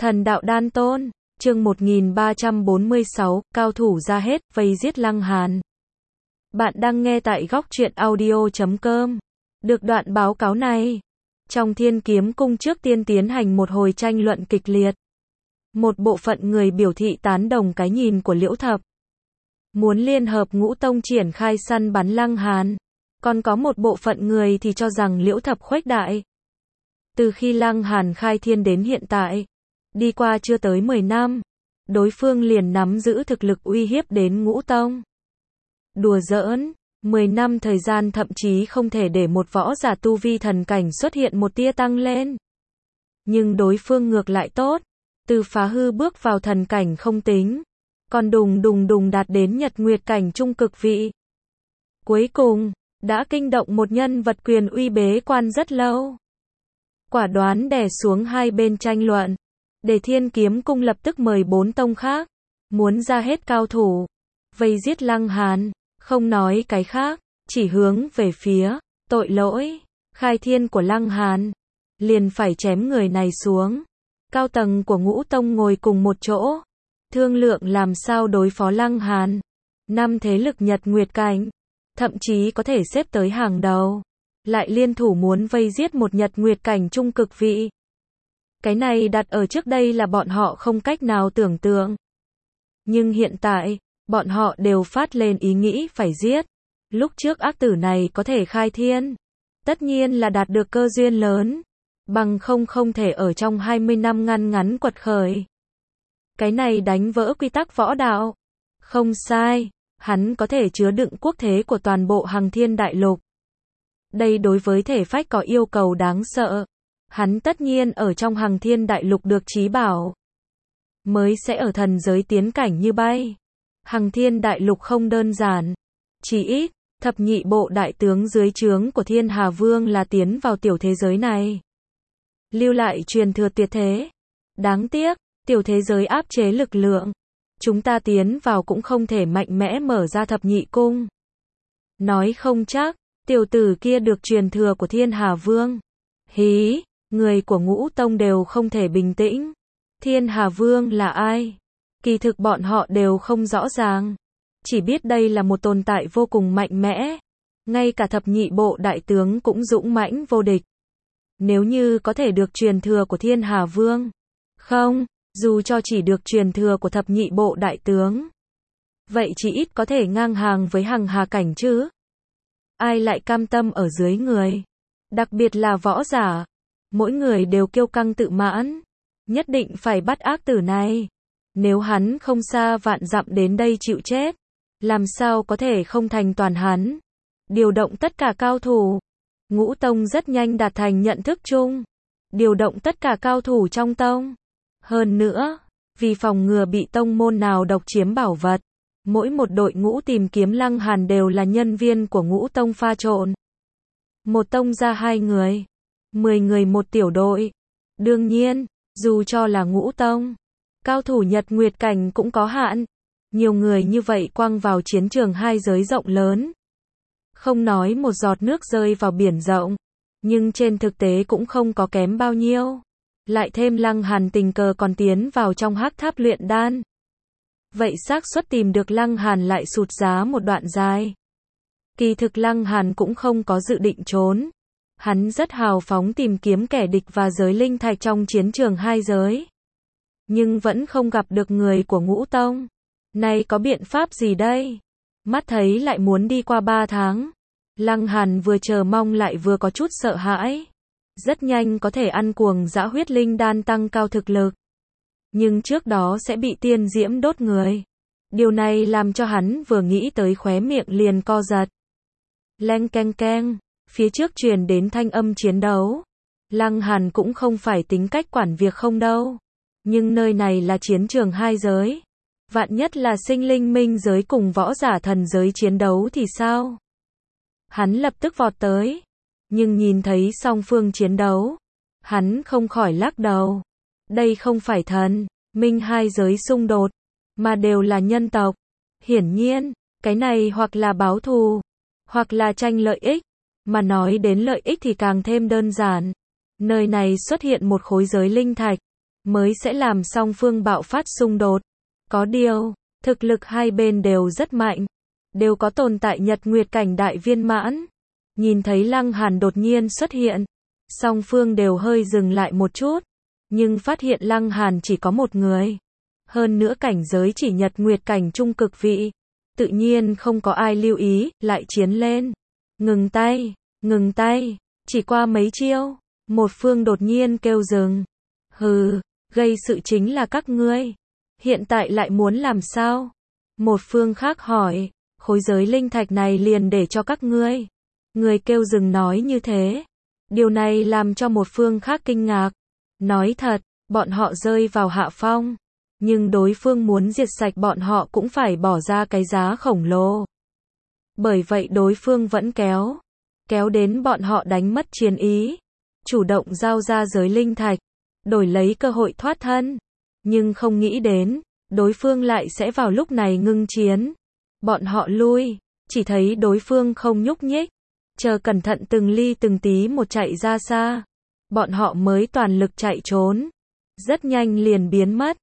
Thần đạo đan tôn, chương 1346, cao thủ ra hết, vây giết Lăng Hàn. Bạn đang nghe tại góc truyện audio.com. Được đoạn báo cáo này, trong Thiên Kiếm Cung trước tiên tiến hành một hồi tranh luận kịch liệt. Một bộ phận người biểu thị tán đồng cái nhìn của Liễu Thập, muốn liên hợp Ngũ Tông triển khai săn bắn Lăng Hàn. Còn có một bộ phận người thì cho rằng Liễu Thập khuếch đại. Từ khi Lăng Hàn khai thiên đến hiện tại, đi qua chưa tới 10 năm, đối phương liền nắm giữ thực lực uy hiếp đến Ngũ Tông. Đùa giỡn, 10 năm thời gian thậm chí không thể để một võ giả tu vi thần cảnh xuất hiện một tia tăng lên. Nhưng đối phương ngược lại tốt, từ phá hư bước vào thần cảnh không tính, còn đùng đùng đạt đến nhật nguyệt cảnh trung cực vị. Cuối cùng, đã kinh động một nhân vật quyền uy bế quan rất lâu. Quả đoán đè xuống hai bên tranh luận, để Thiên Kiếm Cung lập tức mời 4 tông khác, muốn ra hết cao thủ, vây giết Lăng Hàn, không nói cái khác, chỉ hướng về phía tội lỗi khai thiên của Lăng Hàn, liền phải chém người này xuống. Cao tầng của Ngũ Tông ngồi cùng một chỗ, thương lượng làm sao đối phó Lăng Hàn. 5 thế lực nhật nguyệt cảnh, thậm chí có thể xếp tới hàng đầu, lại liên thủ muốn vây giết một nhật nguyệt cảnh trung cực vị. Cái này đặt ở trước đây là bọn họ không cách nào tưởng tượng. Nhưng hiện tại, bọn họ đều phát lên ý nghĩ phải giết. Lúc trước ác tử này có thể khai thiên, tất nhiên là đạt được cơ duyên lớn, bằng không thể ở trong 20 năm ngắn quật khởi. Cái này đánh vỡ quy tắc võ đạo. Không sai, hắn có thể chứa đựng quốc thế của toàn bộ Hằng Thiên Đại Lục. Đây đối với thể phách có yêu cầu đáng sợ. Hắn tất nhiên ở trong Hằng Thiên Đại Lục được trí bảo, mới sẽ ở thần giới tiến cảnh như bay. Hằng Thiên Đại Lục không đơn giản, chỉ ít, thập nhị bộ đại tướng dưới trướng của Thiên Hà Vương là tiến vào tiểu thế giới này, lưu lại truyền thừa tuyệt thế. Đáng tiếc, tiểu thế giới áp chế lực lượng, chúng ta tiến vào cũng không thể mạnh mẽ mở ra thập nhị cung. Nói không chắc, tiểu tử kia được truyền thừa của Thiên Hà Vương. Hí, người của Ngũ Tông đều không thể bình tĩnh. Thiên Hà Vương là ai? Kỳ thực bọn họ đều không rõ ràng. Chỉ biết đây là một tồn tại vô cùng mạnh mẽ. Ngay cả thập nhị bộ đại tướng cũng dũng mãnh vô địch. Nếu như có thể được truyền thừa của Thiên Hà Vương. Không, dù cho chỉ được truyền thừa của thập nhị bộ đại tướng, vậy chỉ ít có thể ngang hàng với Hằng Hà cảnh chứ. Ai lại cam tâm ở dưới người? Đặc biệt là võ giả. Mỗi người đều kiêu căng tự mãn. Nhất định phải bắt ác tử này. Nếu hắn không xa vạn dặm đến đây chịu chết, làm sao có thể không thành toàn hắn. Điều động tất cả cao thủ. Ngũ Tông rất nhanh đạt thành nhận thức chung. Điều động tất cả cao thủ trong tông. Hơn nữa, vì phòng ngừa bị tông môn nào độc chiếm bảo vật, mỗi một đội ngũ tìm kiếm Lăng Hàn đều là nhân viên của Ngũ Tông pha trộn. Một tông ra 2 người, 10 người một tiểu đội. Đương nhiên, dù cho là Ngũ Tông, cao thủ nhật nguyệt cảnh cũng có hạn. Nhiều người như vậy quăng vào chiến trường hai giới rộng lớn, không nói một giọt nước rơi vào biển rộng, nhưng trên thực tế cũng không có kém bao nhiêu. Lại thêm Lăng Hàn tình cờ còn tiến vào trong hắc tháp luyện đan, vậy xác suất tìm được Lăng Hàn lại sụt giá một đoạn dài. Kỳ thực Lăng Hàn cũng không có dự định trốn. Hắn rất hào phóng tìm kiếm kẻ địch và giới linh thạch trong chiến trường hai giới. Nhưng vẫn không gặp được người của Ngũ Tông. Nay có biện pháp gì đây? Mắt thấy lại muốn đi qua 3 tháng. Lăng Hàn vừa chờ mong lại vừa có chút sợ hãi. Rất nhanh có thể ăn cuồng dã huyết linh đan tăng cao thực lực. Nhưng trước đó sẽ bị tiên diễm đốt người. Điều này làm cho hắn vừa nghĩ tới khóe miệng liền co giật. Leng keng keng, phía trước truyền đến thanh âm chiến đấu. Lăng Hàn cũng không phải tính cách quản việc không đâu. Nhưng nơi này là chiến trường hai giới. Vạn nhất là sinh linh minh giới cùng võ giả thần giới chiến đấu thì sao? Hắn lập tức vọt tới. Nhưng nhìn thấy song phương chiến đấu, hắn không khỏi lắc đầu. Đây không phải thần minh hai giới xung đột, mà đều là nhân tộc. Hiển nhiên, cái này hoặc là báo thù, hoặc là tranh lợi ích. Mà nói đến lợi ích thì càng thêm đơn giản. Nơi này xuất hiện một khối giới linh thạch, mới sẽ làm song phương bạo phát xung đột. Có điều, thực lực hai bên đều rất mạnh, đều có tồn tại nhật nguyệt cảnh đại viên mãn. Nhìn thấy Lăng Hàn đột nhiên xuất hiện, song phương đều hơi dừng lại một chút, nhưng phát hiện Lăng Hàn chỉ có một người. Hơn nữa cảnh giới chỉ nhật nguyệt cảnh trung cực vị. Tự nhiên không có ai lưu ý, lại chiến lên. Ngừng tay, chỉ qua mấy chiêu, một phương đột nhiên kêu dừng. Hừ, gây sự chính là các ngươi. Hiện tại lại muốn làm sao? Một phương khác hỏi, khối giới linh thạch này liền để cho các ngươi. Người kêu dừng nói như thế. Điều này làm cho một phương khác kinh ngạc. Nói thật, bọn họ rơi vào hạ phong. Nhưng đối phương muốn diệt sạch bọn họ cũng phải bỏ ra cái giá khổng lồ. Bởi vậy đối phương vẫn kéo đến bọn họ đánh mất chiến ý. Chủ động giao ra giới linh thạch, đổi lấy cơ hội thoát thân. Nhưng không nghĩ đến, đối phương lại sẽ vào lúc này ngưng chiến. Bọn họ lui, chỉ thấy đối phương không nhúc nhích. Chờ cẩn thận từng ly từng tí một chạy ra xa. Bọn họ mới toàn lực chạy trốn. Rất nhanh liền biến mất.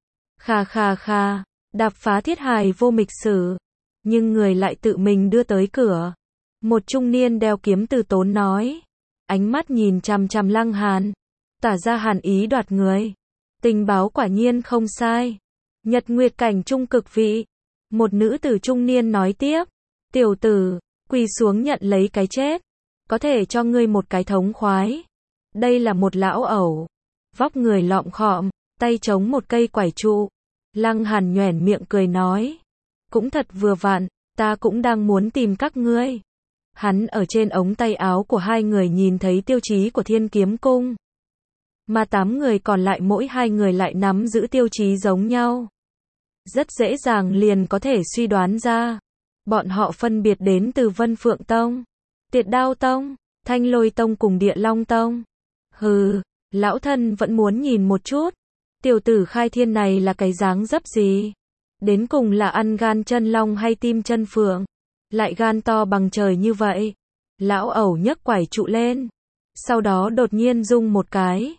Kha, đạp phá thiết hài vô mịch sử. Nhưng người lại tự mình đưa tới cửa. Một trung niên đeo kiếm từ tốn nói. Ánh mắt nhìn chằm chằm Lăng Hàn. Tả ra hàn ý đoạt người. Tình báo quả nhiên không sai. Nhật nguyệt cảnh trung cực vị. Một nữ tử trung niên nói tiếp. Tiểu tử, quỳ xuống nhận lấy cái chết. Có thể cho ngươi một cái thống khoái. Đây là một lão ẩu. Vóc người lọm khọm, tay chống một cây quải trụ. Lăng Hàn nhoẻn miệng cười nói. Cũng thật vừa vặn, ta cũng đang muốn tìm các ngươi. Hắn ở trên ống tay áo của hai người nhìn thấy tiêu chí của Thiên Kiếm Cung. Mà 8 người còn lại mỗi hai người lại nắm giữ tiêu chí giống nhau. Rất dễ dàng liền có thể suy đoán ra. Bọn họ phân biệt đến từ Vân Phượng Tông, Tiệt Đao Tông, Thanh Lôi Tông cùng Địa Long Tông. Hừ, lão thân vẫn muốn nhìn một chút. Tiểu tử khai thiên này là cái dáng dấp gì? Đến cùng là ăn gan chân long hay tim chân phượng? Lại gan to bằng trời như vậy. Lão ẩu nhấc quải trụ lên. Sau đó đột nhiên rung một cái.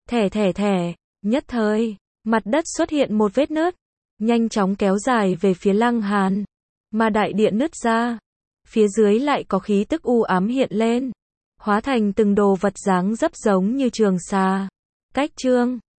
Thẻ. Nhất thời, mặt đất xuất hiện một vết nứt. Nhanh chóng kéo dài về phía Lăng Hàn. Mà đại địa nứt ra. Phía dưới lại có khí tức u ám hiện lên. Hóa thành từng đồ vật dáng dấp giống như trường xà. Cách chương